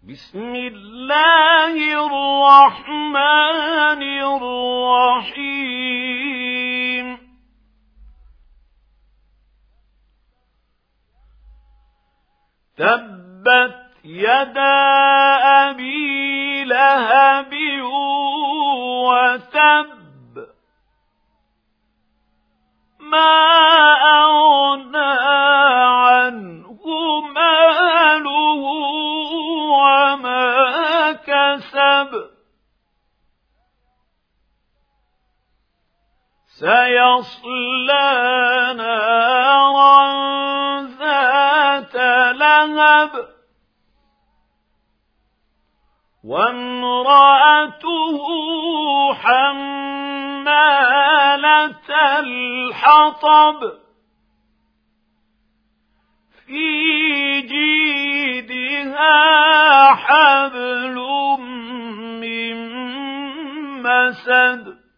بسم الله الرحمن الرحيم تبت يدا أبي لهب وتب ما أغنى عنه ماله وما كسب سيصلى نارا ذات لهب وامرأته حمالة الحطب في جيدها حبل من مسد